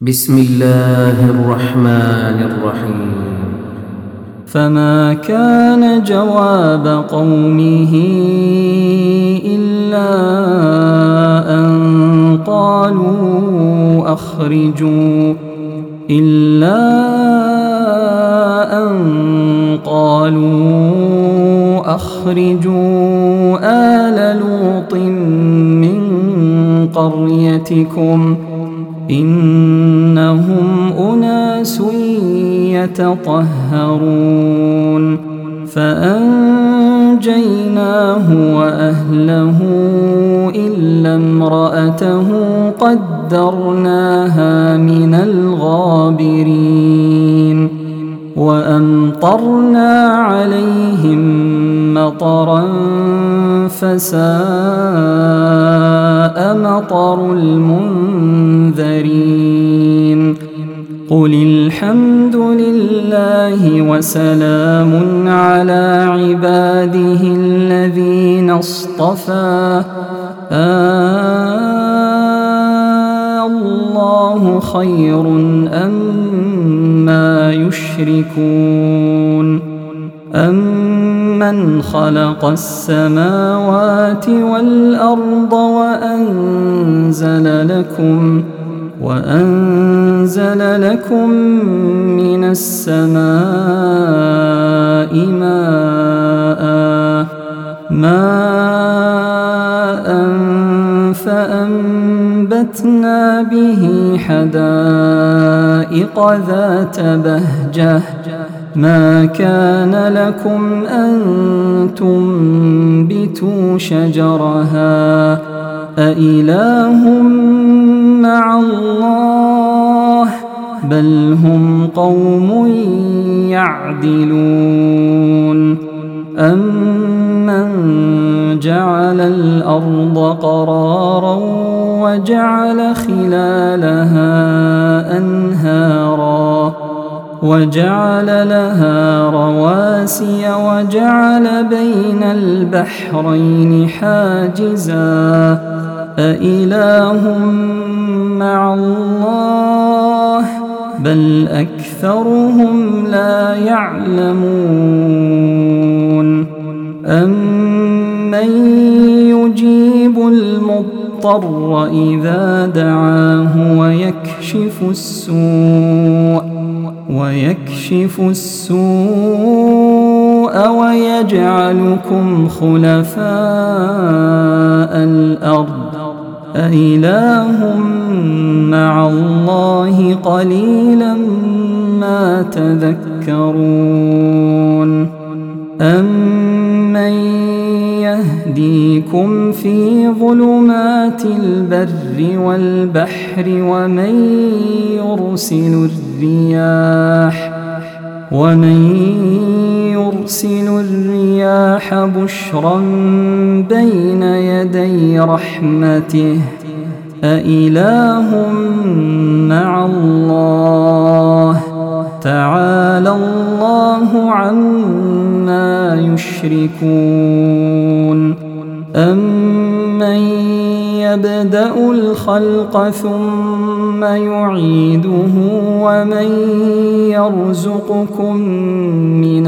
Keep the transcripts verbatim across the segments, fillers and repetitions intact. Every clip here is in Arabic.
بسم الله الرحمن الرحيم. فما كان جواب قومه إلا أن قالوا أخرجوا إلا أن قالوا أخرجوا آل لوط من قريتكم إنهم أناس يتطهرون. فأنجيناه وأهله إلا امرأته قدرناها من الغابرين. وأمطرنا عليهم مطرا فساء مطر المنذرين. قل الحمد لله وسلام على عباده الذين اصطفى. آه الله خير أما يشركون. أمن خلق السماوات والأرض وأنزل لكم وأنزل لكم من السماء ماء ماء فأنبتنا به حدائق ذات بهجة. ما كان لكم أن تنبتوا شجرها أإله مع الله بل هم قوم يعدلون. أمن جعل الأرض قرارا وجعل خلالها أنهارا وجعل لها رواسي وجعل بين البحرين حاجزا أإله مع الله بل أكثرهم لا يعلمون. أمن يجيب المضطر إذا دعاه ويكشف السوء ويكشف السوء ويجعلكم خلفاء الأرض أإله مع الله قليلا ما تذكرون. أمن يهديكم في ظلمات البر والبحر ومن يرسل الرياح ومن يرسل الرياح بشرا بين يدي رحمته أإله مع الله تعالى الله عما يشركون. أمن يبدأ الخلق ثم يعيده ومن يرزقكم من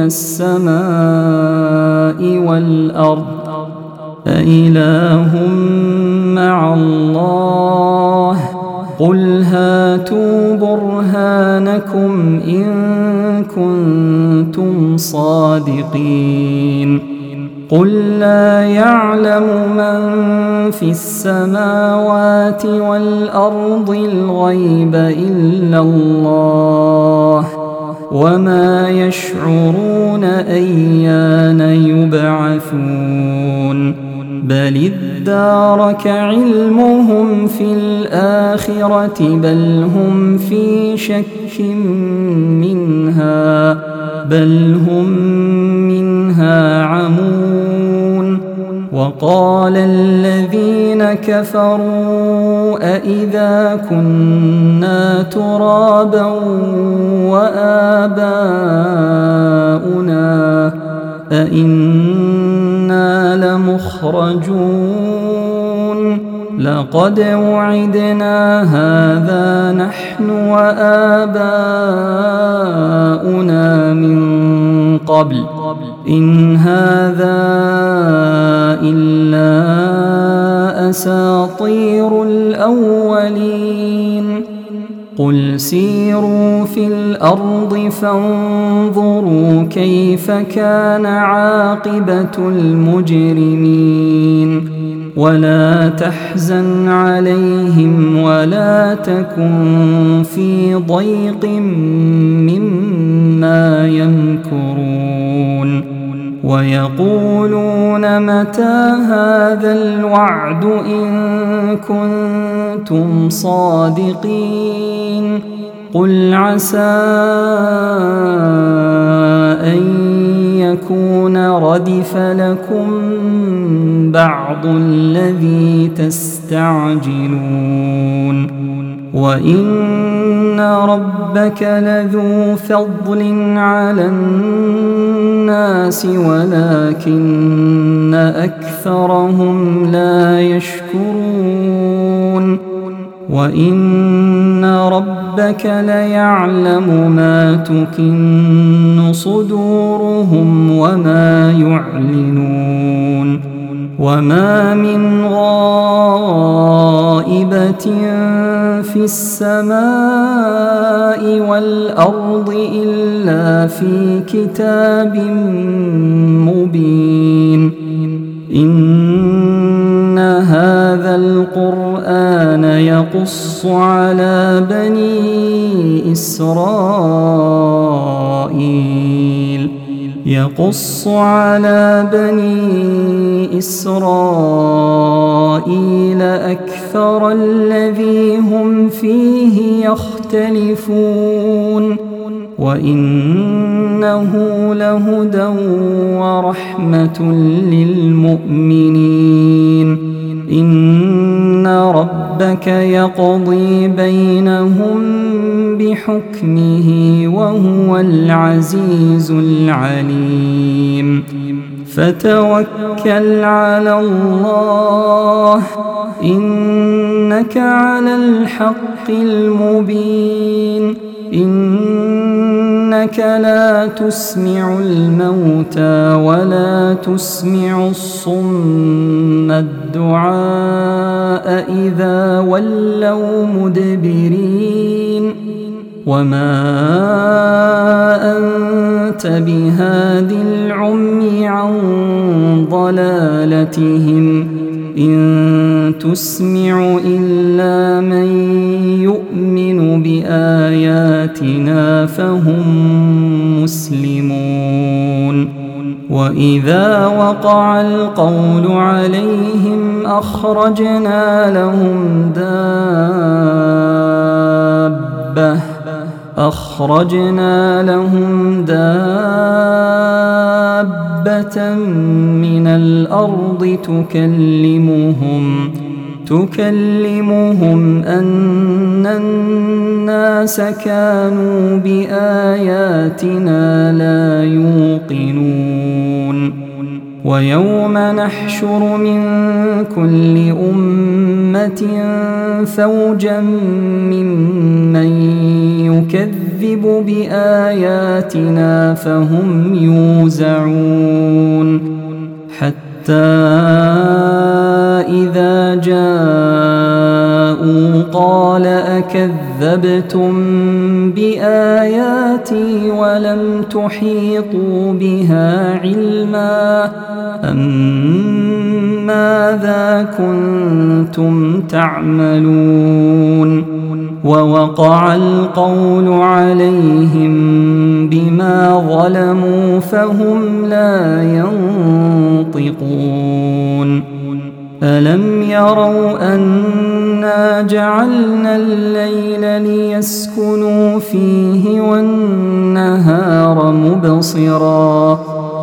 السماء والأرض أإله مع الله قل هاتوا برهانكم إن كنتم صادقين. قل لا يعلم من في السماوات والأرض الغيب إلا الله وما يشعرون أيان يبعثون. بل ادارك علمهم في الآخرة بل هم في شك منها بل هم منها عمون. وقال الذين كفروا أإذا كنا ترابا وآباؤنا أإنا لمخرجون. لقد وعدنا هذا نحن وآباؤنا من قبل إن هذا إلا أساطير الأولين قل سيروا في الأرض فانظروا كيف كان عاقبة المجرمين ولا تحزن عليهم ولا تكن في ضيق مما يمكرون ويقولون متى هذا الوعد إن كنتم صادقين قل عسى أن يكون ردف لكم بعض الذي تستعجلون وإن ربك لذو فضل على الناس ولكن أكثرهم لا يشكرون وإن ربك ليعلم ما تكن صدورهم وما يعلنون وما من غائبة في السماء والأرض إلا في كتاب مبين إن هذا القرآن يقص على بني إسرائيل يقص على بني إسرائيل أكثر الذي هم فيه يختلفون وإنه لهدى ورحمة للمؤمنين إن ربك يقضي بينهم بحكمه وهو العزيز العليم فتوكل على الله إنك على الحق المبين إنك لا تسمع الموتى ولا تسمع الصم الدعاء إذا ولوا مدبرين وما أنت بهاد العمي عن ضلالتهم إن تسمع إلا من يؤمن بآياتنا فهم مسلمون وإذا وقع القول عليهم أخرجنا لهم دابة أخرجنا لهم دابة من الأرض تكلمهم تكلمهم أن الناس كانوا بآياتنا لا يوقنون ويوم نحشر من كل أمة فوجا ممن يكذب بآياتنا فهم يوزعون حتى إذا جاءوا قال أكذبتم بآياتي ولم تحيطوا بها علما أم ماذا كنتم تعملون ووقع القول عليهم بما ظلموا فهم لا ينطقون ألم يروا أنا جعلنا الليل ليسكنوا فيه والنهار مبصرا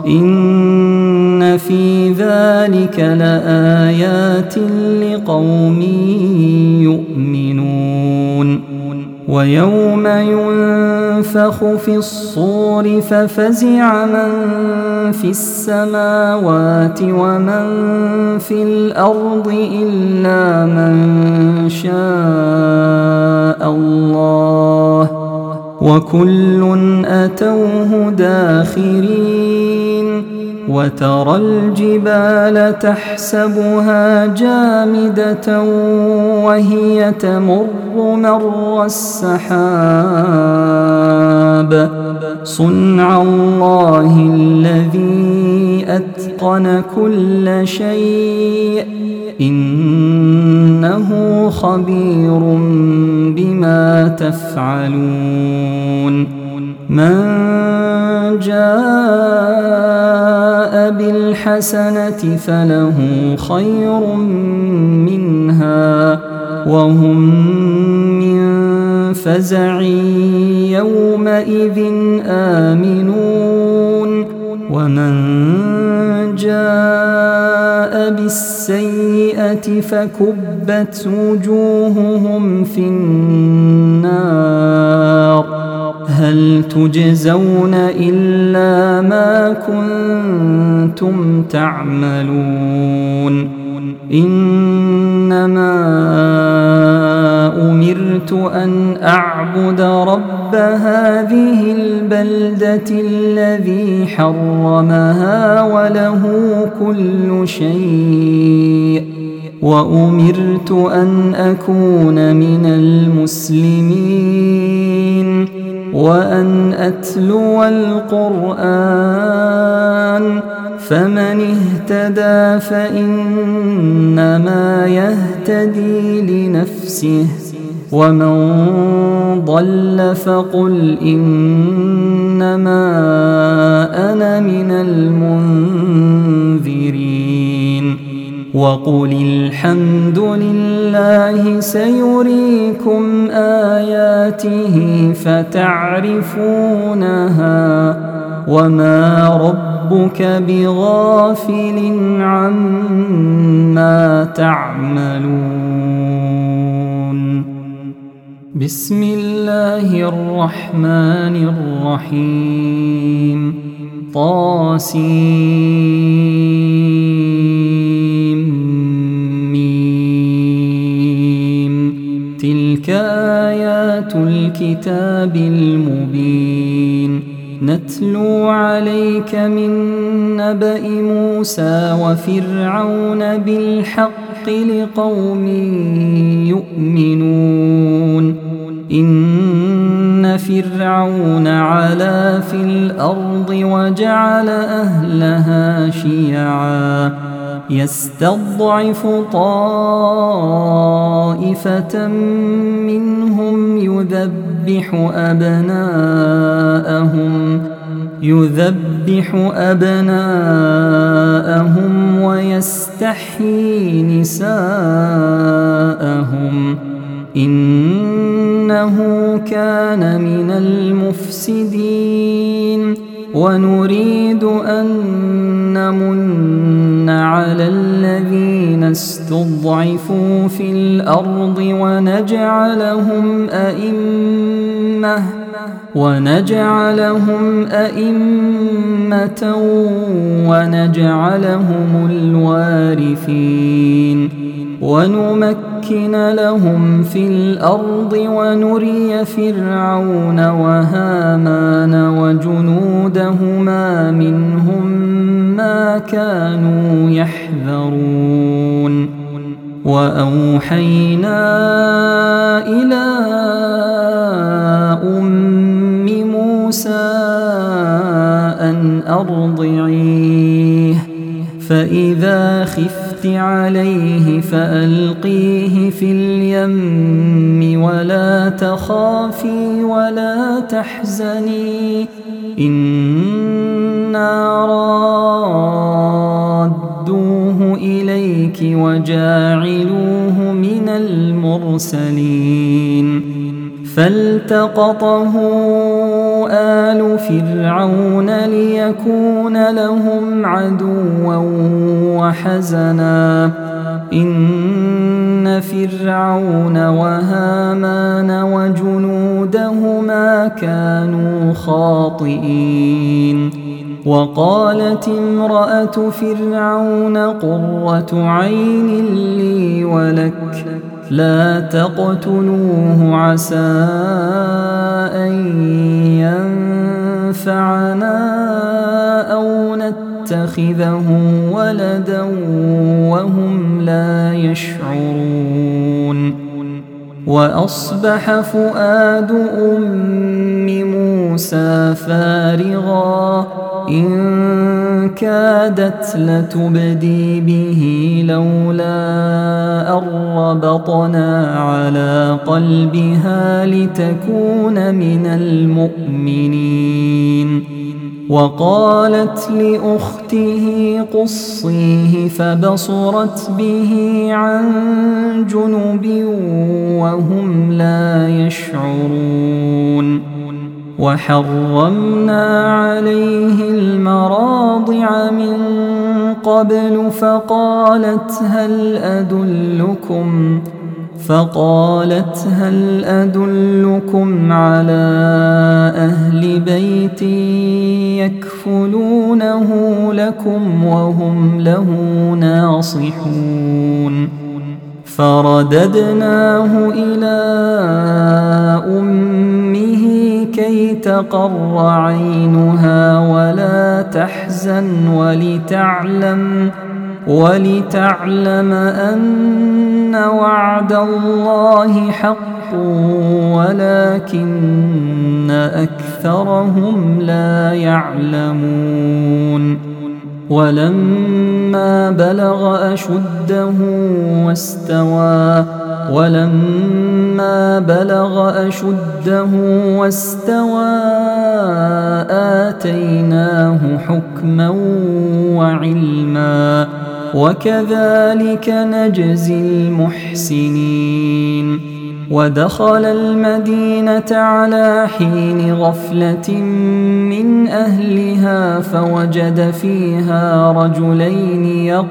إن في ذلك لآيات لقوم يؤمنون ويوم ينفخ في الصور ففزع من في السماوات ومن في الأرض إلا من شاء الله وكل أتوه داخرين وترى الجبال تحسبها جامدة وهي تمر مر السحاب صنع الله الذي أتقن كل شيء إنه خبير بما تفعلون من جاء بالحسنة فله خير منها وهم من فزع يومئذ آمنون ومن جاء بالسيئة فكبت وجوههم في النار هل تجزون إلا ما كنتم تعملون إنما أمرت أن أعبد رب هذه البلدة الذي حرمها وله كل شيء وأمرت أن أكون من المسلمين وأن أتلو القرآن فمن اهتدى فإنما يهتدي لنفسه ومن ضل فقل إنما أنا من المنذرين وقل الحمد لله سيريكم آياته فتعرفونها وما ربك بغافل عما تعملون بسم الله الرحمن الرحيم طاسيم ميم تلك آيات الكتاب المبين نتلو عليك من نبأ موسى وفرعون بالحق لقوم يؤمنون إن فرعون علا في الأرض وجعل أهلها شيعا يستضعف طائفة منهم يذبح أبناءهم يذبح أبناءهم ويستحيي نساءهم إنه كان من المفسدين ونريد أن نمن على الذين استضعفوا في الأرض ونجعلهم أئمة ونجعلهم أئمة ونجعلهم الوارثين ونمكن لهم في الأرض ونري فرعون وهامان وجنودهما منهم ما كانوا يحذرون وأوحينا إلى أم موسى أن أرضعيه فإذا خفت عليه فألقيه في اليم ولا تخافي ولا تحزني إنا رادوه إليك وجاعلوه من المرسلين فالتقطه آل فرعون ليكون لهم عدوا وحزنا إن إن فرعون وهامان وجنودهما كانوا خاطئين وقالت امرأة فرعون قرة عين لي ولك لا تقتلوه عسى أن ينفعنا أو نتخذه ولدا وهم لا يشعرون. وأصبح فؤاد أم موسى فارغا إن كادت لتبدي به لولا أن ربطنا على قلبها لتكون من المؤمنين. وقالت لأخته قصيه فبصرت به عن جنب وهم لا يشعرون. وحرمنا عليه المراضع من قبل فقالت هل أدلكم فقالت هل أدلكم على أهل بيت يكفلونه لكم وهم له ناصحون. فرددناه إلى أمه كي تقر عينها ولا تحزن ولتعلم ولتعلم أن وعد الله حق ولكن أكثرهم لا يعلمون. ولما بلغ أشده واستوى ولما بلغ أشده واستوى آتيناه حكما وعلما وكذلك نجزي المحسنين. ودخل المدينة على حين غفلة من أهلها فوجد فيها رجلين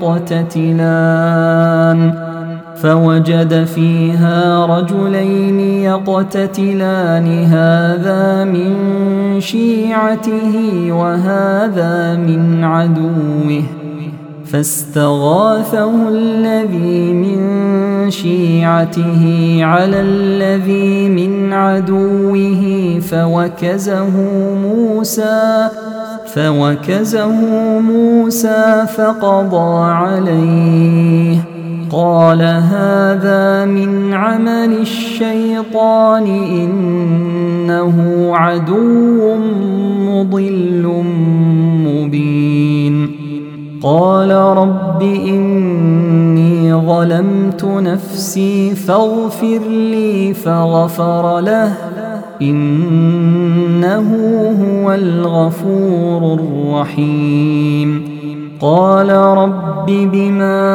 يقتتلان فوجد فيها رجلين يقتتلان هذا من شيعته وهذا من عدوه فاستغاثه الذي من شيعته على الذي من عدوه فوكزه موسى فوكزه موسى فقضى عليه قال هذا من عمل الشيطان إنه عدو مضل مبين. قال رب إني ظلمت نفسي فاغفر لي فغفر له إنه هو الغفور الرحيم. قال رب بما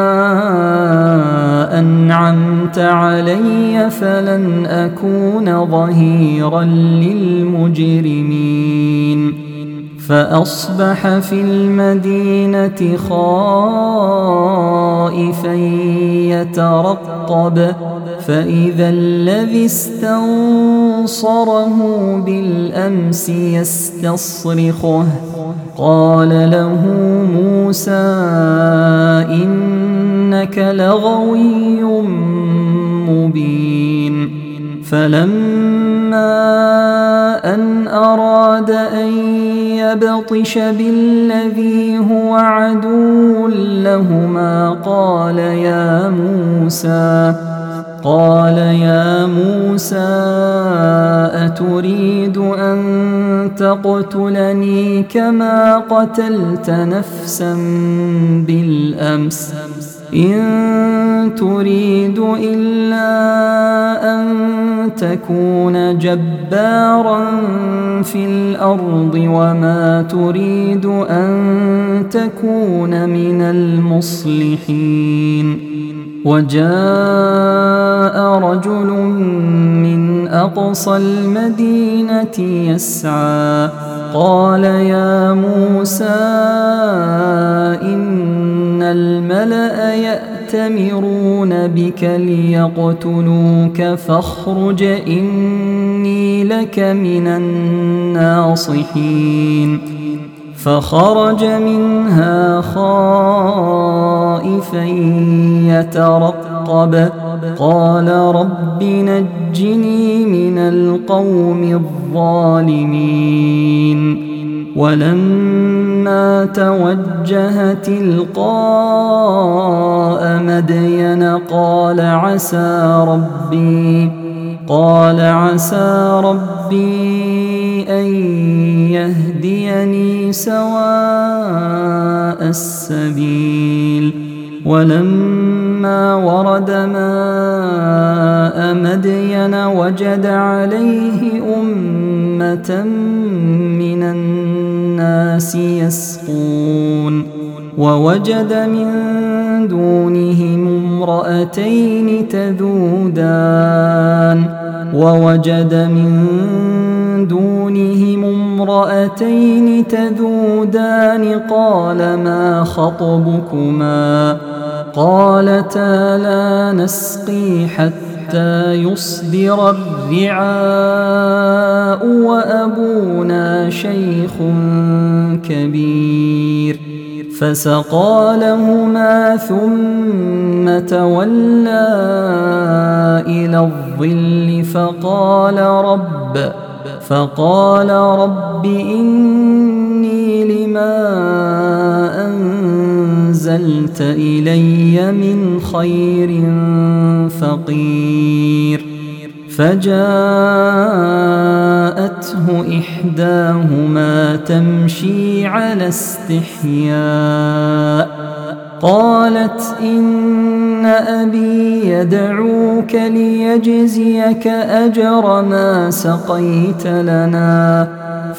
أنعمت علي فلن أكون ظهيرا للمجرمين. فأصبح في المدينة خائفا يترقب فإذا الذي استنصره بالأمس يستصرخه قال له موسى إنك لغوي مبين. فلما أن أراد أن يبطش بالذي هو عدو لهما قال يا موسى قال يا موسى أتريد أن تقتلني كما قتلت نفسا بالأمس إن تريد إلا أن تكون جبارا في الأرض وما تريد أن تكون من المصلحين. وجاء رجل من أقصى المدينة يسعى قال يا موسى إن الملأ يأتون يأتمرون بك ليقتلوك فاخرج إني لك من الناصحين فخرج منها خائفا يترقب قال رب نجني من القوم الظالمين ولما توجه تلقاء مدين قال عسى ربي قال عسى ربي أن يهديني سواء السبيل ولما ورد ماء مدين وجد عليه أمة من الناس يسقون ووجد من دونهم امرأتين تذودان ووجد من دونهم امرأتين تذودان قال ما خطبكما قالتا لا نسقي حتى يصدر الرعاء وأبونا شيخ كبير فسقى لهما ثم تولى إلى الظل فقال رب فقال رب إني لما أنزلت إلي من خير فقير فجاءته إحداهما تمشي على استحياء قالت إن أبي يدعوك ليجزيك أجر ما سقيت لنا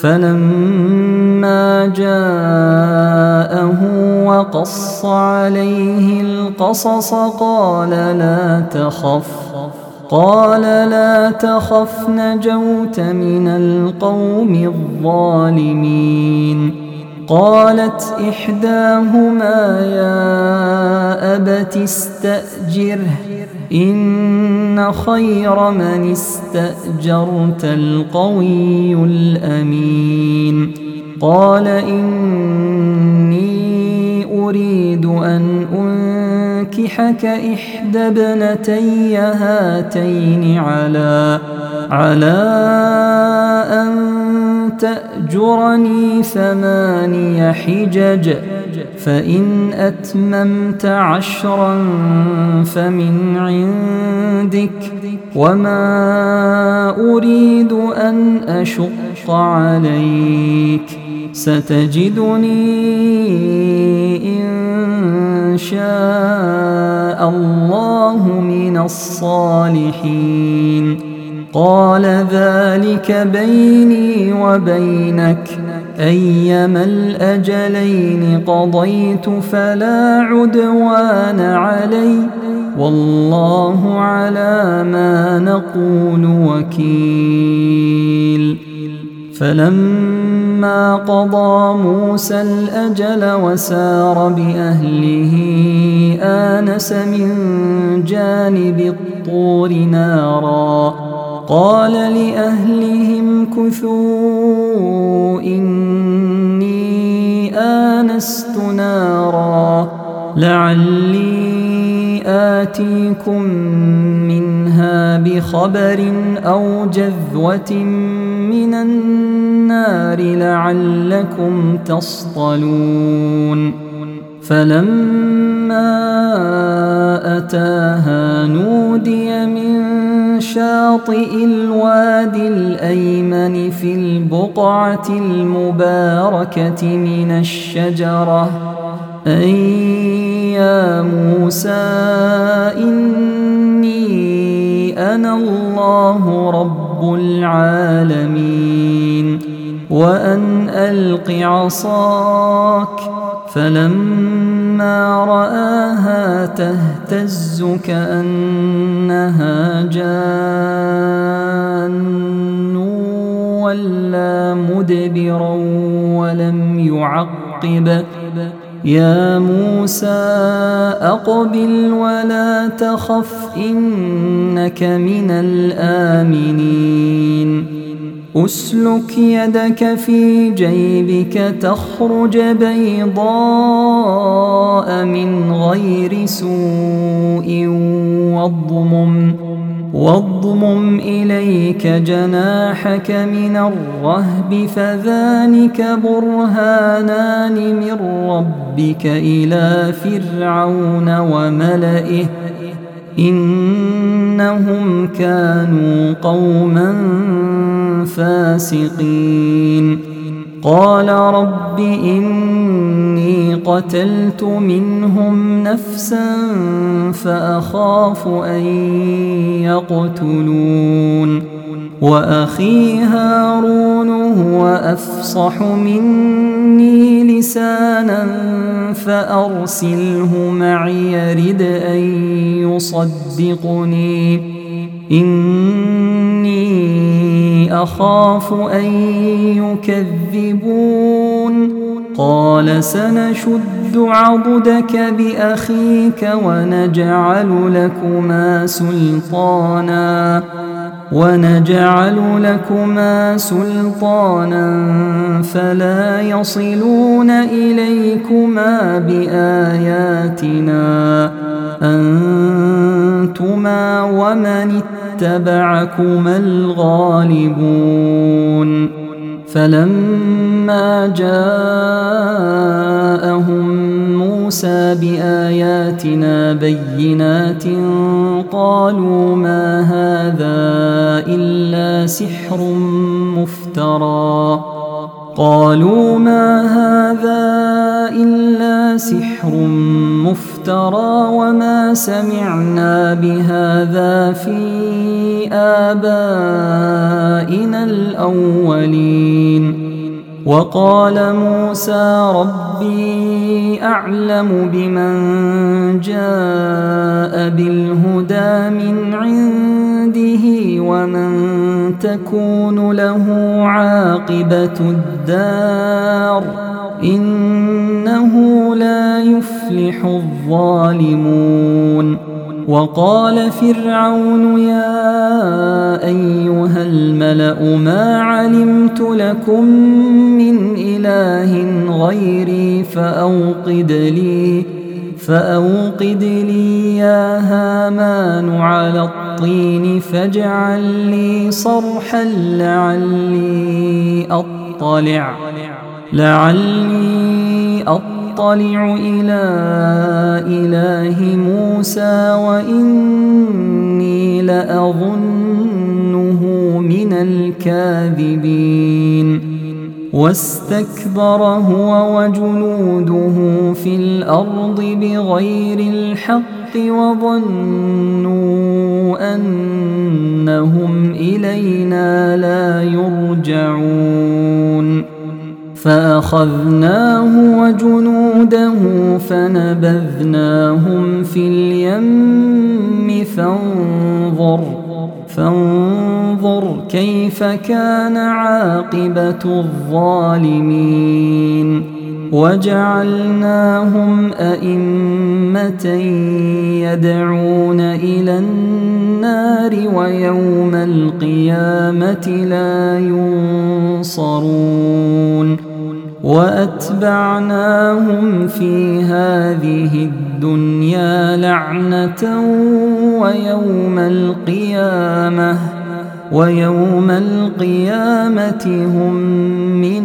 فلما جاءه وقص عليه القصص قال لا تخف قال لا تخف نجوت من القوم الظالمين قالت إحداهما يا أبت استأجره إن خير من استأجرت القوي الأمين قال إني أريد أن أنكحك إحدى ابنتي هاتين على على أن تأجرني ثماني حجج فإن أتممت عشرا فمن عندك وما أريد أن أشق عليك ستجدني إن شاء الله من الصالحين قال ذلك بيني وبينك أيما الأجلين قضيت فلا عدوان علي والله على ما نقول وكيل فلما قضى موسى الأجل وسار بأهله آنس من جانب الطور نارا قال لأهلهم كثوا إني آنست نارا لعلي آتيكم منها بخبر أو جذوة من النار لعلكم تصطلون فلما أتاها نودي من شاطئ الوادي الأيمن في البقعة المباركة من الشجرة أن يا موسى إني أنا الله رب العالمين وأن ألق عصاك فلما رآها تهتز كأنها جان ولا مدبرا ولم يعقب يا موسى أقبل ولا تخف إنك من الآمنين أسلك يدك في جيبك تخرج بيضاء من غير سوء واضمم واضمم إليك جناحك من الرهب فذلك برهانان من ربك إلى فرعون وملئه إنهم كانوا قوما فاسقين قال رب إني قتلت منهم نفسا فأخاف أن يقتلون وأخي هارون هو أفصح مني لسانا فأرسله معي يرد أن يصدقني إني أخاف أن يكذبون قال سنشد عضدك بأخيك ونجعل لكما سلطانا ونجعل لكما سلطانا فلا يصلون إليكما بآياتنا أنتما ومن اتبعكما الغالبون فلما جاءهم موسى بآياتنا بينات قالوا ما هذا إلا سحر مفترى قالوا ما هذا إلا سحر مفترى وما سمعنا بهذا في آبائنا الأولين وقال موسى ربي أعلم بمن جاء بالهدى من عنده ومن تكون له عاقبة الدار إنه لا يفلح الظالمون وقال فرعون يا أيها الملأ ما علمت لكم من إله غيري فأوقد لي فأوقد لي يا هامان على الطين فاجعل لي صرحا لعلي أطلع لعلي أطلع إلى إله موسى وإني لأظنه من الكاذبين واستكبر هو وجنوده في الأرض بغير الحق وظنوا أنهم إلينا لا يرجعون فأخذناه وجنوده فنبذناهم في اليم فانظر فانظر كيف كان عاقبة الظالمين وجعلناهم أئمة يدعون إلى النار ويوم القيامة لا ينصرون وأتبعناهم في هذه الدنيا لعنة ويوم القيامة ويوم القيامة هم من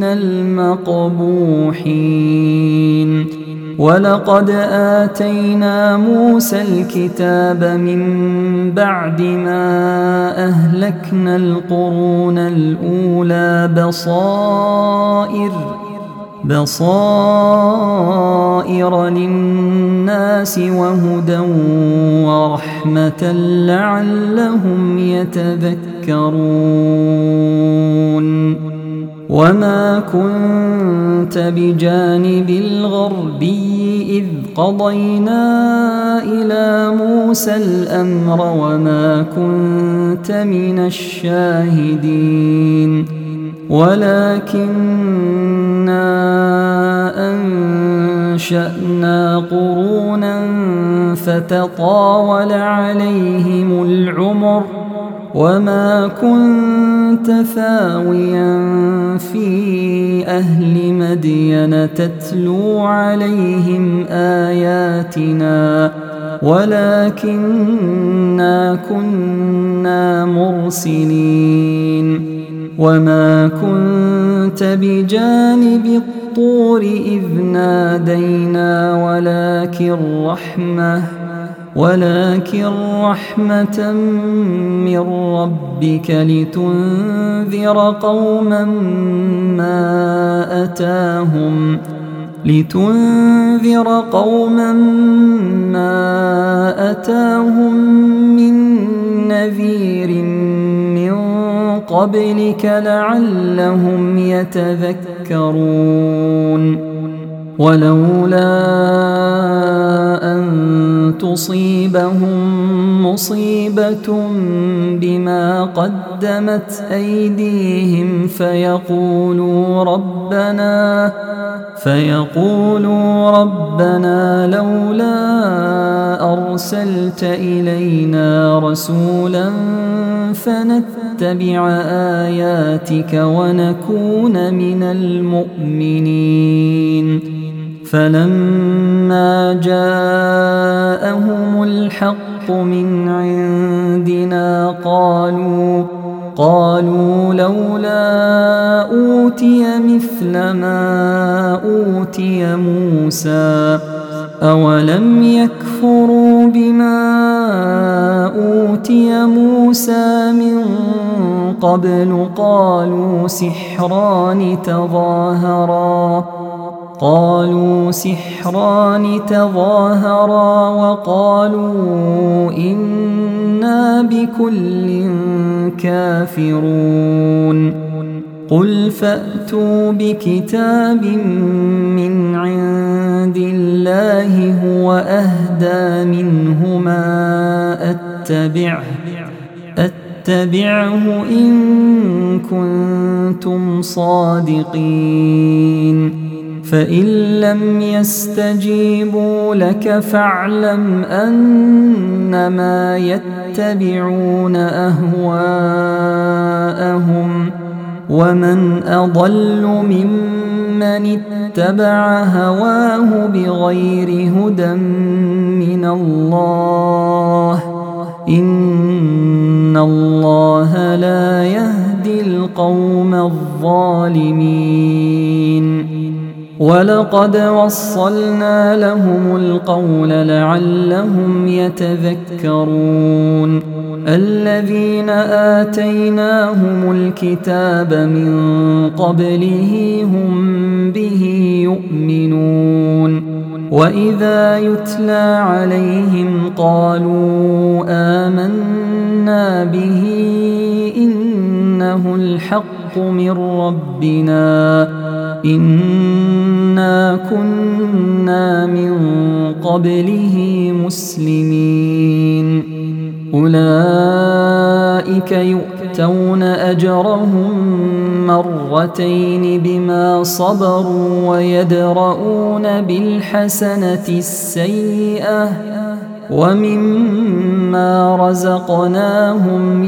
المقبوحين ولقد آتينا موسى الكتاب من بعد ما أهلكنا القرون الأولى بصائر بصائر للناس وهدى ورحمة لعلهم يتذكرون وما كنت بجانب الغربي إذ قضينا إلى موسى الأمر وما كنت من الشاهدين ولكننا أنزلنا أنشأنا قرونا فتطاول عليهم العمر وما كنت ثاويا في أهل مدين تتلو عليهم آياتنا ولكننا كنا مرسلين وما كنت بجانب الطور إذ نادينا ولكن رحمة ولكن رحمة من ربك لتنذر قوما ما أتاهم لتنذر قوما ما أتاهم من نذير من قبلك لعلهم يتذكرون ولولا أن تصيبهم مصيبة بما قدمت أيديهم فيقولوا ربنا فيقولوا ربنا لولا أرسلت إلينا رسولا فنتبع آياتك ونكون من المؤمنين فلما جاءهم الحق من عندنا قالوا قالوا لولا أوتي مثل ما أوتي موسى أولم يكفروا بما أوتي موسى من قبل قالوا سحران تظاهرا قالوا سحران تظاهرا وقالوا إنا بكل كافرون قل فأتوا بكتاب من عند الله هو أهدى منهما أتبعه أتبعه إن كنتم صادقين فإن لم يستجيبوا لك فاعلم أنما يتبعون أهواءهم ومن أضل ممن اتبع هواه بغير هدى من الله إن الله لا يهدي القوم الظالمين ولقد وصلنا لهم القول لعلهم يتذكرون الذين آتيناهم الكتاب من قبله هم به يؤمنون وإذا يتلى عليهم قالوا آمنا به إنه الحق من ربنا إنا كنا من قبله مسلمين أولئك يؤتون أجرهم مرتين بما صبروا ويدرؤون بالحسنة السيئة ومما رزقناهم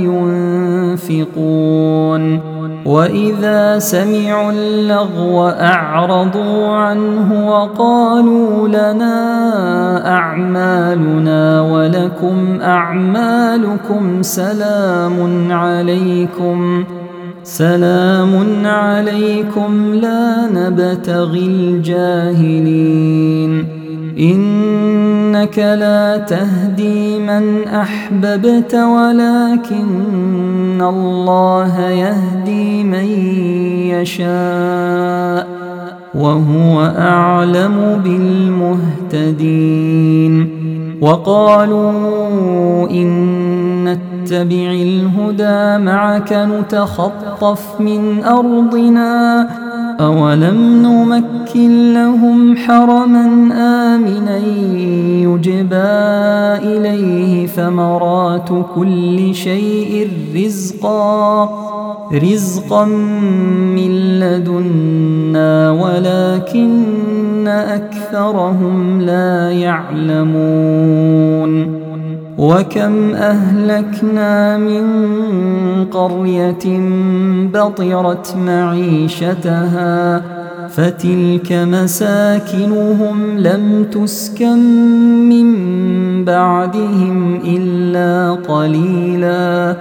ينفقون وإذا سمعوا اللغو أعرضوا عنه وقالوا لنا أعمالنا ولكم أعمالكم سلام عليكم سلام عليكم لا نبتغي الجاهلين إنك لا تهدي من أحببت ولكن الله يهدي من يشاء وهو أعلم بالمهتدين وقالوا إن نتبع الهدى معك نتخطف من أرضنا أولم نمكن لهم حرما آمنا يجبى إليه ثمرات كل شيء رزقا رزقا من لدنا ولكن أكثرهم لا يعلمون وكم أهلكنا من قرية بطرت معيشتها فتلك مساكنهم لم تسكن من بعدهم إلا قليلا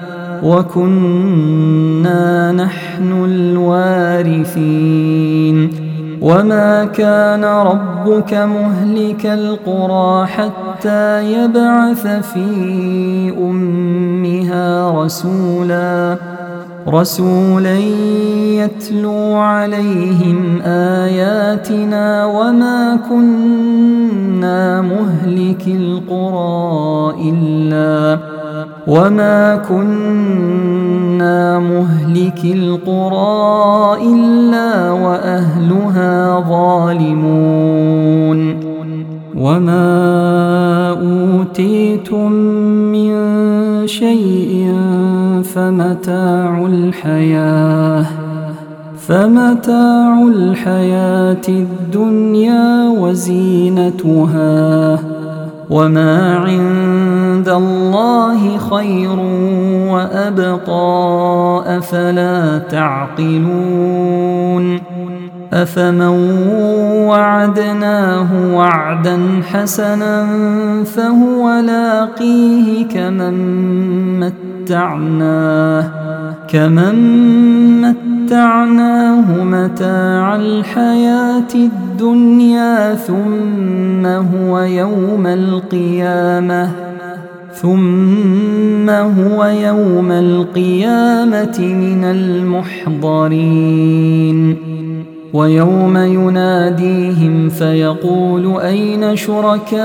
وكنا نحن الوارثين وما كان ربك مهلك القرى حتى يبعث في أمها رسولا رسولا يتلو عليهم آياتنا وما كنا مهلك القرى إلا وما كنا مهلك القرى إلا وأهلها ظالمون وما أوتيتم من شيء فمتاع الحياة فمتاع الحياة الدنيا وزينتها وما عند الله خير وأبقى أفلا تعقلون أفمن وعدناه وعدا حسنا فهو لاقيه كمن متعناه كمن متعناه متاع الحياة الدنيا ثم هو يوم القيامة ثم هو يوم القيامة من المحضرين ويوم يناديهم فيقول أين شركائي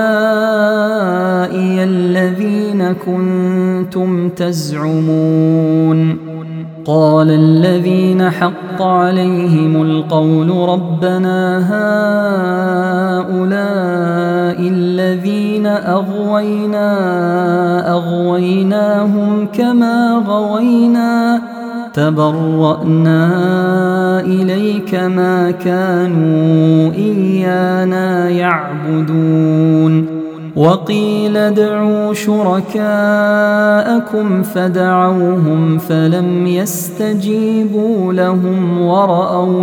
الذين كنتم تزعمون قال الذين حق عليهم القول ربنا هؤلاء الذين أغوينا أغويناهم كما غوينا تبرأنا إليك ما كانوا إيانا يعبدون وقيل ادعوا شركاءكم فدعوهم فلم يستجيبوا لهم ورأوا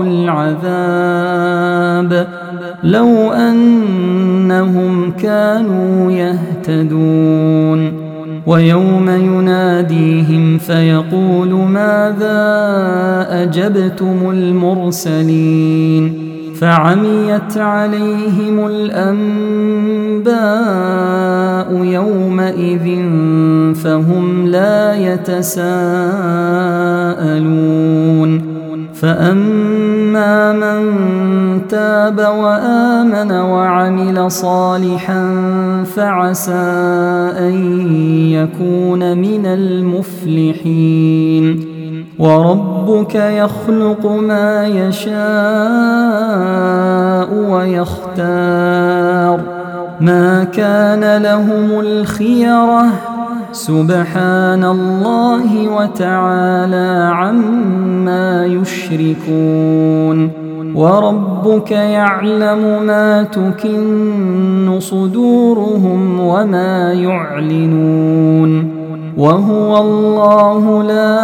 العذاب لو أنهم كانوا يهتدون ويوم يناديهم فيقول ماذا أجبتم المرسلين فعميت عليهم الأنباء يومئذ فهم لا يتساءلون فأما من تاب وآمن وعمل صالحا فعسى أن يكون من المفلحين وربك يخلق ما يشاء ويختار ما كان لهم الخيرة سبحان الله وتعالى عما يشركون وربك يعلم ما تكن صدورهم وما يعلنون وهو الله لا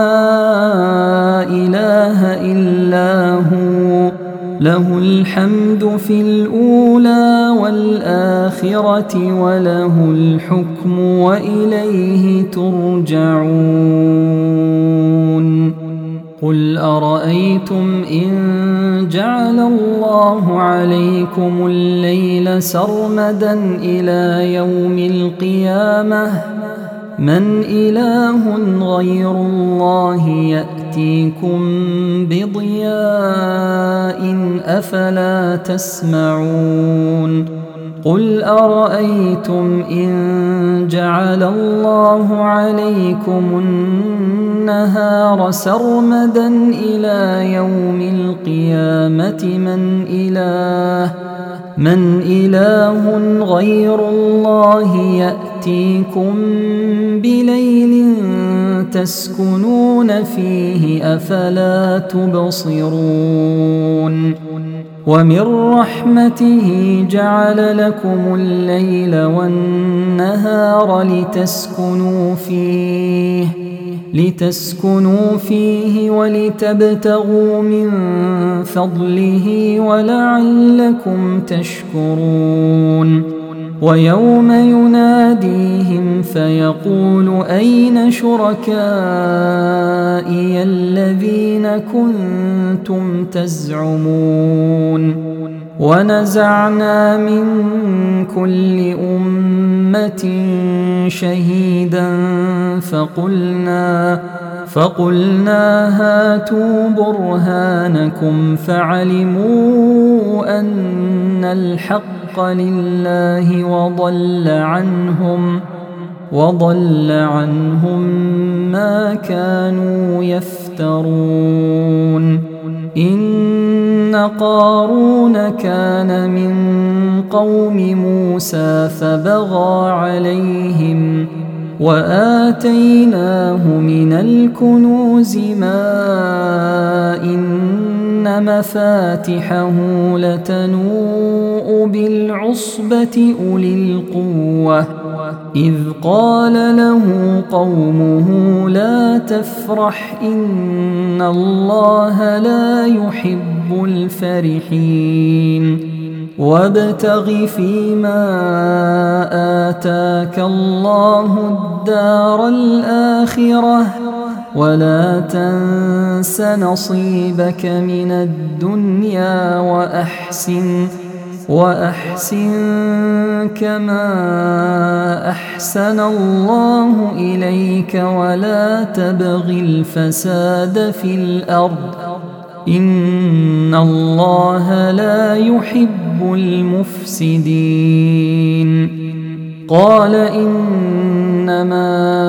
إله إلا هو له الحمد في الأولى والآخرة وله الحكم وإليه ترجعون قل أرأيتم إن جعل الله عليكم الليل سرمدا إلى يوم القيامة من إله غير الله يأتيكم بضياء أفلا تسمعون قل أرأيتم إن جعل الله عليكم النهار سرمدا إلى يوم القيامة من إله من إله غير الله يأتيكم بليل تسكنون فيه أفلا تبصرون ومن رحمته جعل لكم الليل والنهار لتسكنوا فيه لتسكنوا فيه ولتبتغوا من فضله ولعلكم تشكرون ويوم يناديهم فيقول أين شركائي الذين كنتم تزعمون ونزعنا من كل أمة شهيدا فقلنا فقلنا هاتوا برهانكم فعلموا أن الحق لله وضل عنهم وضل عنهم ما كانوا يفترون إن قارون كان من قوم موسى فبغى عليهم وآتيناه من الكنوز ما إن مفاتحه لتنوء بالعصبة أولي القوة إذ قال له قومه لا تفرح إن الله لا يحب الفرحين وابتغ فيما آتاك الله الدار الآخرة ولا تنس نصيبك من الدنيا وأحسن وأحسن كما أحسن الله إليك ولا تبغ الفساد في الأرض إن الله لا يحب المفسدين قال إنما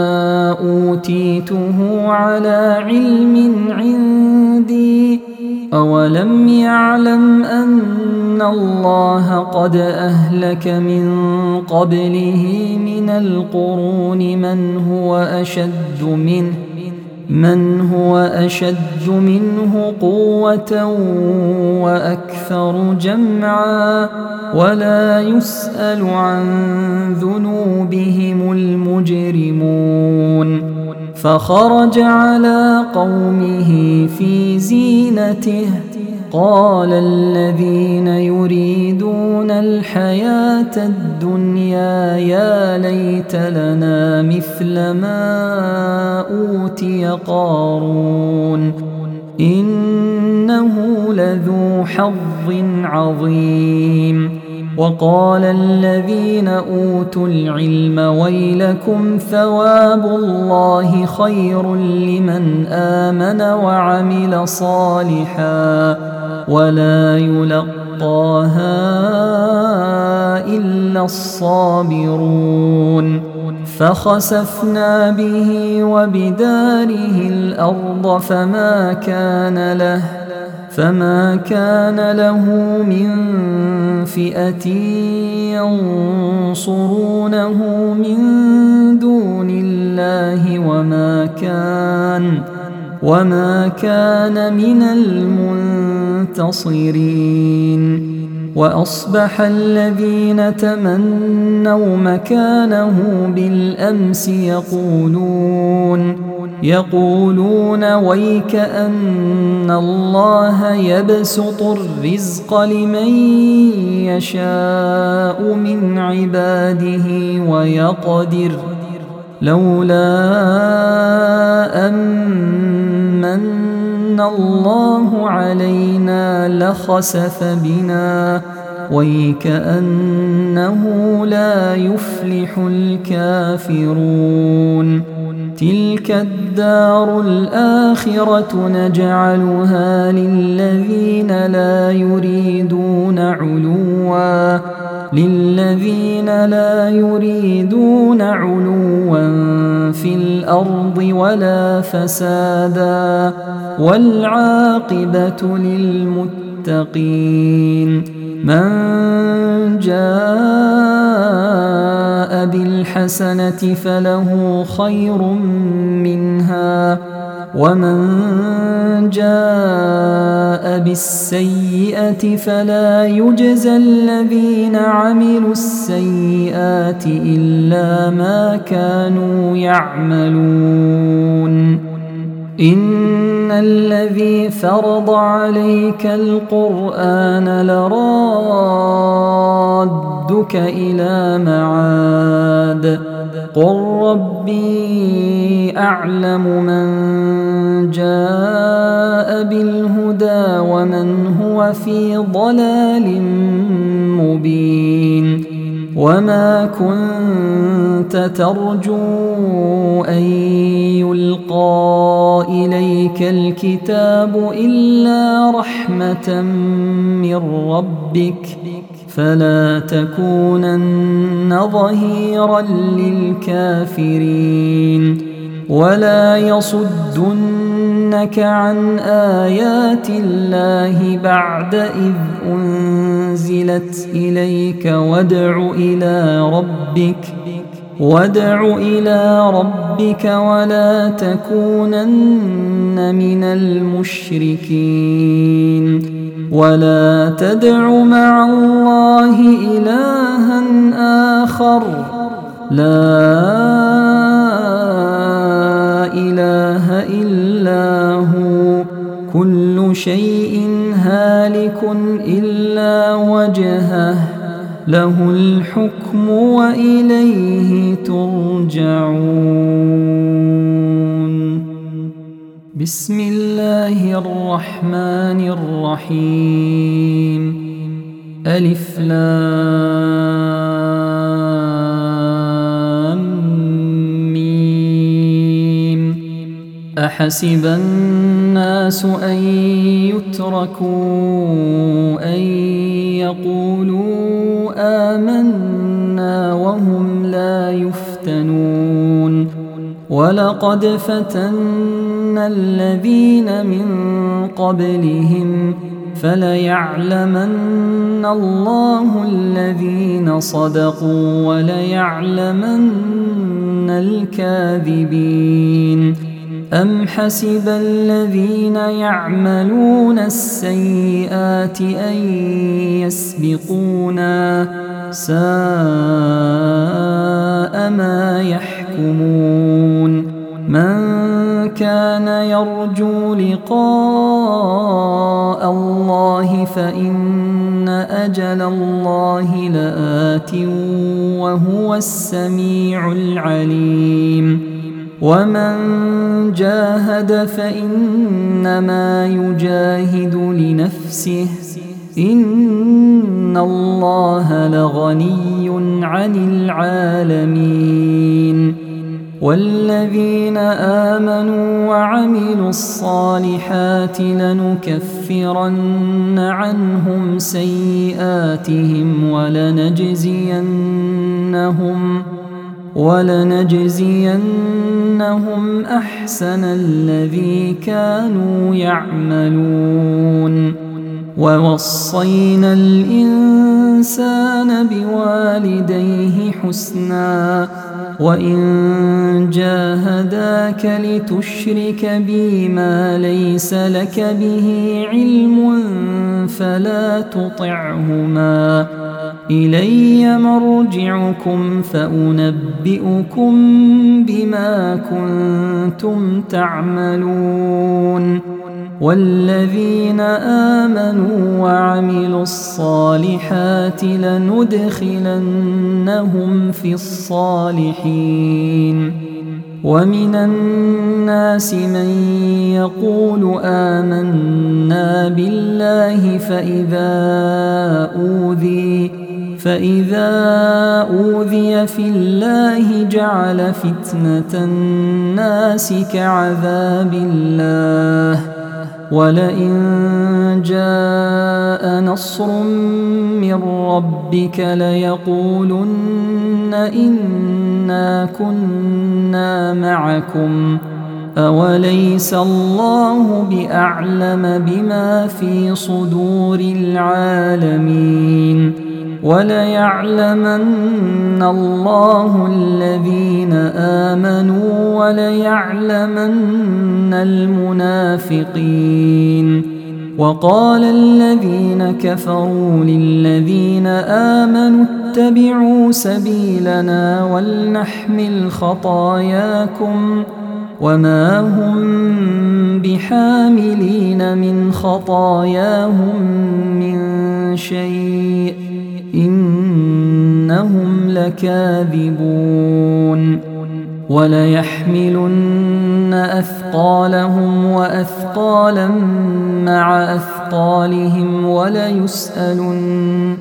أوتيته على علم عندي أولم يعلم أن الله قد أهلك من قبله من القرون من هو أشد منه من هو أشد منه قوة وأكثر جمعا ولا يسأل عن ذنوبهم المجرمون فخرج على قومه في زينته قال الذين يريدون الحياة الدنيا يا ليت لنا مثل ما أوتي قارون إنه لذو حظ عظيم وقال الذين أوتوا العلم ويلكم ثواب الله خير لمن آمن وعمل صالحا ولا يلقاها إلا الصابرون فخسفنا به وبداره الأرض فما كان له فما كان له من فئة ينصرونه من دون الله وما كان وما كان من المنتصرين وأصبح الذين تمنوا مكانه بالأمس يقولون يقولون ويك أن الله يبسط الرزق لمن يشاء من عباده ويقدر لولا أمن الله علينا لخسف بنا ويكأنه لا يفلح الكافرون تلك الدار الآخرة نجعلها للذين لا يريدون علوا للذين لا يريدون علوا في الأرض ولا فسادا والعاقبة للمتقين. من جاء بالحسنة فله خير منها ومن جاء بالسيئة فلا يجزى الذين عملوا السيئات إلا ما كانوا يعملون. إن الذي فرض عليك القرآن لرادك إلى معاد قل ربي أعلم من جاء بالهدى ومن هو في ضلال مبين. وما كنت ترجو أن يلقى إليك الكتاب إلا رحمة من ربك فلا تكونن ظهيرا للكافرين. ولا يصدنك عن آيات الله بعد إذ أنزلت إليك وادع إلى ربك وادع إلى ربك ولا تكونن من المشركين. ولا تدع مع الله إلها آخر لا إله إلا هو كل شيء هالك إلا وجهه له الحكم وإليه ترجعون. بسم الله الرحمن الرحيم. ألف لام ميم. أحسب الناس أن يتركوا أن يقولوا آمنا وهم لا يفتنون. ولقد فتنا الذين من قبلهم فليعلمن الله الذين صدقوا وليعلمن الكاذبين. أم حسب الذين يعملون السيئات أن يسبقونا ساء ما يحكمون. من كان يرجو لقاء الله فإن أجل الله لآت وهو السميع العليم. ومن جاهد فإنما يجاهد لنفسه إن الله لغني عن العالمين. والذين آمنوا وعملوا الصالحات لنكفرن عنهم سيئاتهم ولنجزينهم ولنجزينهم أحسن الذي كانوا يعملون. ووصينا الإنسان بوالديه حسنا وإن جاهداك لتشرك بي ما ليس لك به علم فلا تطعهما إلي مرجعكم فأنبئكم بما كنتم تعملون. والذين آمنوا وعملوا الصالحات لندخلنهم في الصالحين. ومن الناس من يقول آمنا بالله فإذا أوذي فإذا أوذي في الله جعل فتنة الناس كعذاب الله ولئن جاء نصر من ربك ليقولن إنا كنا معكم أوليس الله بأعلم بما في صدور العالمين وليعلمن الله الذين آمنوا وليعلمن المنافقين. وقال الذين كفروا للذين آمنوا اتبعوا سبيلنا ولنحمل خطاياكم وما هم بحاملين من خطاياهم من شيء إنهم لكاذبون. وليحملن أثقالهم وأثقالا مع أثقالهم وليسألن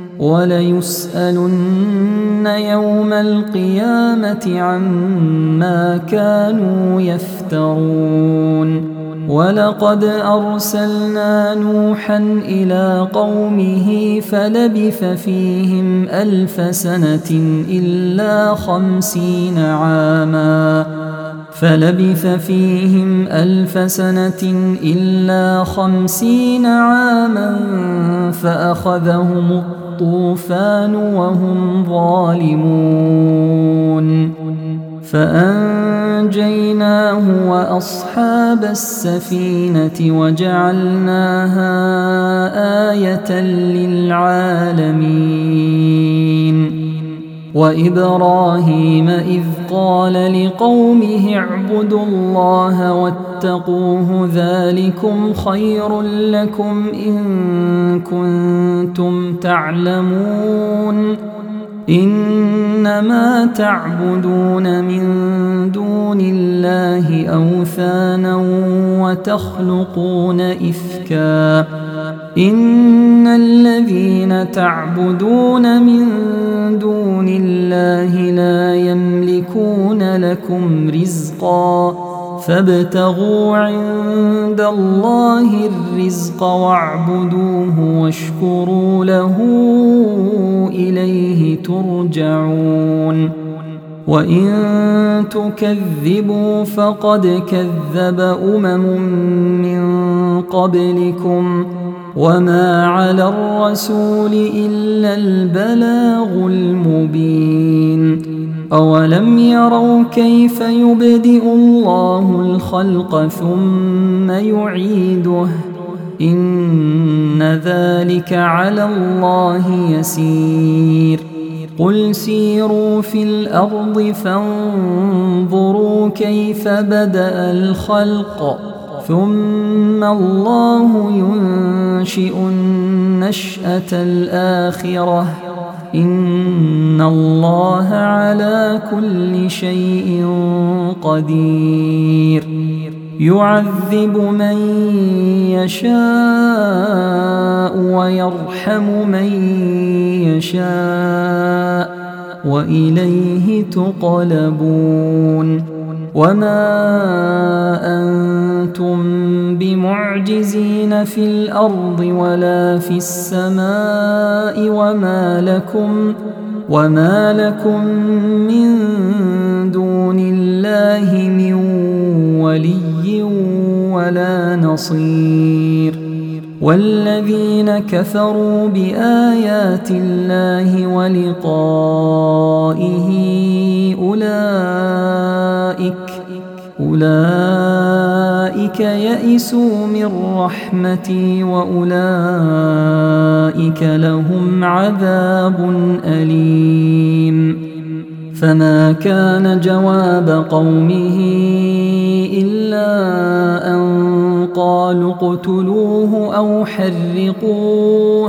وليسألن يوم القيامة عما كانوا يفترون. ولقد أرسلنا نوحا إلى قومه فلبث فيهم ألف سنة إلا خمسين عاما فلبث فيهم ألف سنة إلا خمسين عاما فأخذهم الطوفان وهم ظالمون فأنجيناه وأصحاب السفينة وجعلناها آية للعالمين. وإبراهيم إذ قال لقومه اعبدوا الله واتقوه ذلكم خير لكم إن كنتم تعلمون إنما تعبدون من دون الله أوثانا وتخلقون إفكا إن الذين تعبدون من دون الله لا يملكون لكم رزقا فابتغوا عند الله الرزق واعبدوه واشكروا له إليه ترجعون. وإن تكذبوا فقد كذب أمم من قبلكم وما على الرسول إلا البلاغ المبين. أولم يروا كيف يبدئ الله الخلق ثم يعيده إن ذلك على الله يسير. قل سيروا في الأرض فانظروا كيف بدأ الخلق ثم الله ينشئ النشأة الآخرة إن الله على كل شيء قدير. يعذب من يشاء ويرحم من يشاء وإليه تقلبون. وما أنتم بمعجزين في الأرض ولا في السماء وما لكم وما لكم من دون الله من ولي ولا نصير. والذين كفروا بآيات الله ولقائه أولئك أولئك يئسوا من رحمتي وأولئك لهم عذاب أليم. فما كان جواب قومه إلا أن قالوا اقتلوه أو حرقوه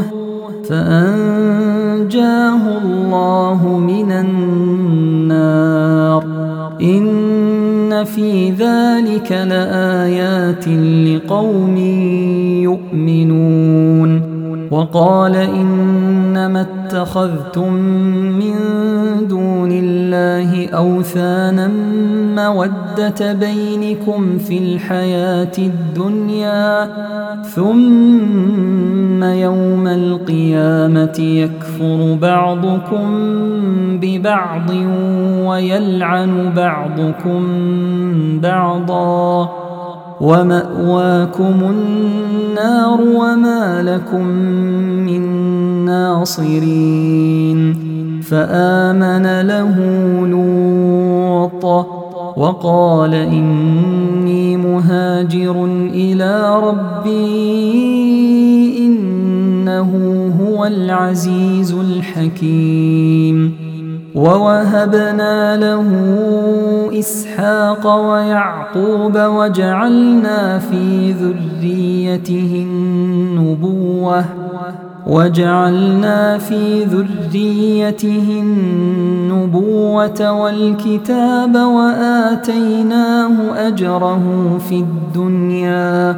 فأنجاه الله من النار إن في ذلك لآيات لقوم يؤمنون. وقال إنما ما اتخذتم من دون الله أوثانا مودة بينكم في الحياة الدنيا ثم يوم القيامة يكفر بعضكم ببعض ويلعن بعضكم بعضا ومأواكم النار وما لكم من ناصرين. فآمن له لوط وقال إني مهاجر إلى ربي إنه هو العزيز الحكيم. ووهبنا له إسحاق ويعقوب وجعلنا في ذريته النبوة وجعلنا في ذريته النبوة والكتاب وآتيناه أجره في الدنيا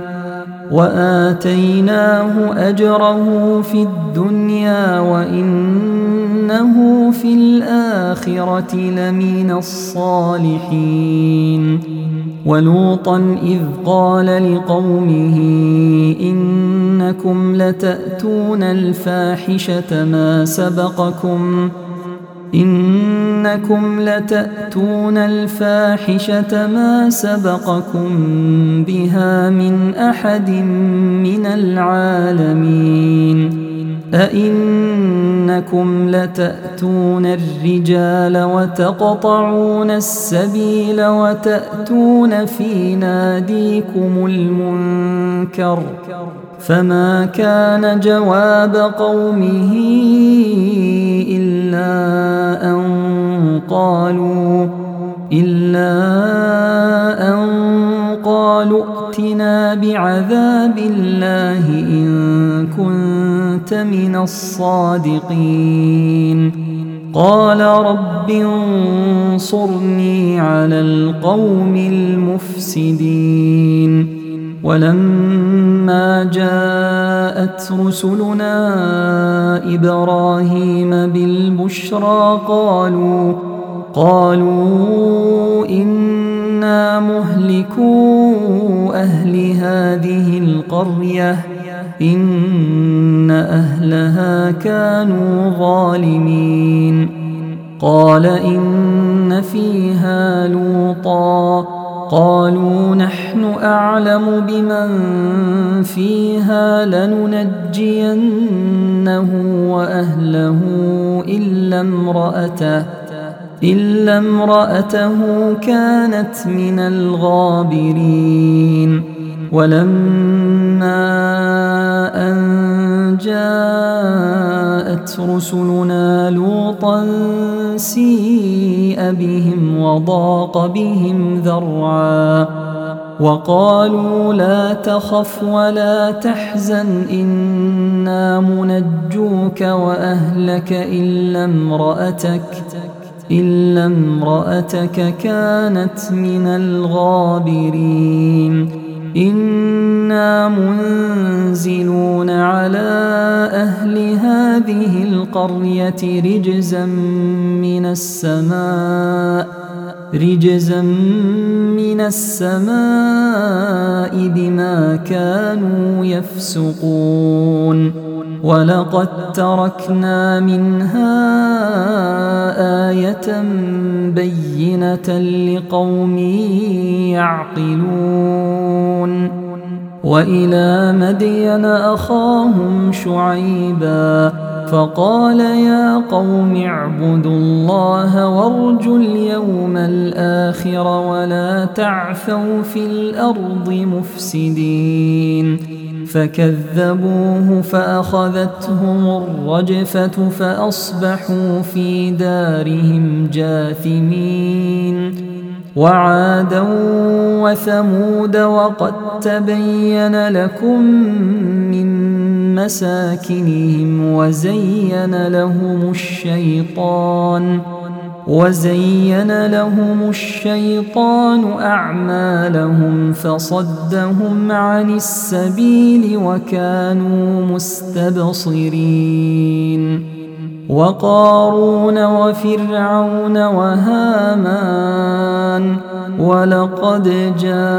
وآتيناه أجره في الدنيا وإنه في الآخرة لمن الصالحين. ولوطا إذ قال لقومه إنكم لتأتون الفاحشة ما سبقكم إنكم لتأتون الفاحشة ما سبقكم بها من أحد من العالمين. أئنكم لتأتون الرجال وتقطعون السبيل وتأتون في ناديكم المنكر فما كان جواب قومه إلا أن قالوا إلا أن قالوا ائتنا بعذاب الله إن كنت من الصادقين. قال رب انصرني على القوم المفسدين. ولما جاءت رسلنا إبراهيم بالبشرى قالوا قالوا إنا مهلكو أهل هذه القرية إن أهلها كانوا ظالمين. قال إن فيها لوطا قالوا نحن أعلم بمن فيها لننجينه وأهله إلا امرأته إلا امرأته كانت من الغابرين. ولما أن جاءت رسلنا لوطا سيء بهم وضاق بهم ذرعا وقالوا لا تخف ولا تحزن إنا منجوك وأهلك إلا امرأتك إلا امرأتك كانت من الغابرين. إنا منزلون على أهل هذه القرية رجزا من السماء رجزا من السماء بما كانوا يفسقون. ولقد تركنا منها آية بينة لقوم يعقلون. وإلى مدين أخاهم شعيبا فقال يا قوم اعبدوا الله وارجوا اليوم الآخر ولا تعثوا في الأرض مفسدين. فكذبوه فأخذتهم الرجفة فأصبحوا في دارهم جاثمين. وعادا وثمود وقد تبين لكم من مساكنهم وزين لهم الشيطان وزين لهم الشيطان أعمالهم فصدهم عن السبيل وكانوا مستبصرين. وقارون وفرعون وهامان ولقد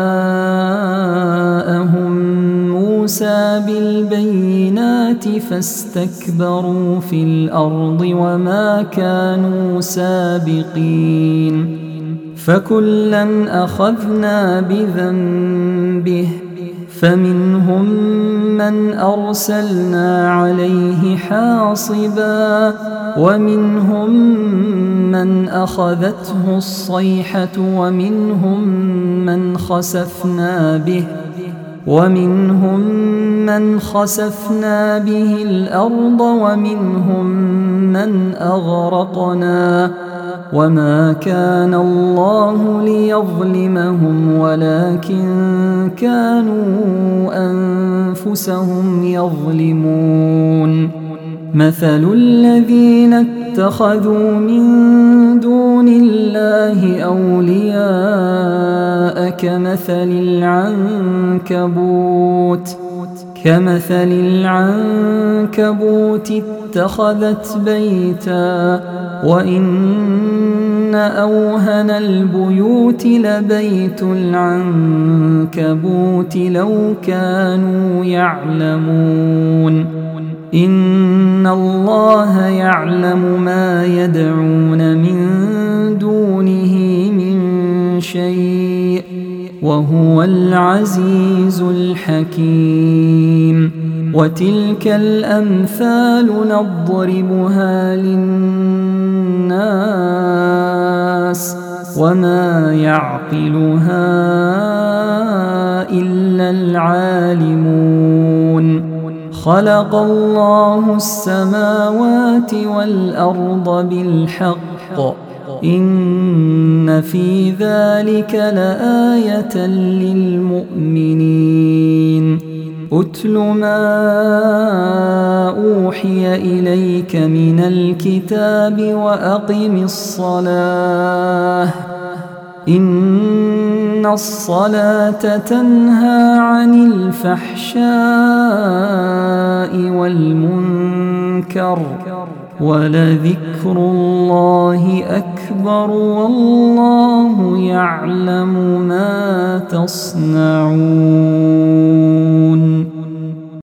جاءهم موسى بالبينات فاستكبروا في الأرض وما كانوا سابقين فكلا أخذنا بذنبه فمنهم من أرسلنا عليه حاصبا ومنهم من أخذته الصيحة ومنهم من خسفنا به ومنهم من خسفنا به الأرض ومنهم من أغرقنا وما كان الله ليظلمهم ولكن كانوا أنفسهم يظلمون مثل الذين اتخذوا من دون الله أولياء كمثل العنكبوت كمثل العنكبوت اتخذت بيتا وإن أوهن البيوت لبيت العنكبوت لو كانوا يعلمون إن الله يعلم ما يدعون من دونه من شيء وهو العزيز الحكيم وتلك الأمثال نضربها للناس وما يعقلها إلا العالمون خلق الله السماوات والأرض بالحق إن في ذلك لآية للمؤمنين أتل ما أوحي إليك من الكتاب وأقم الصلاة إن الصلاة تنهى عن الفحشاء والمنكر ولذكر الله أكبر والله يعلم ما تصنعون.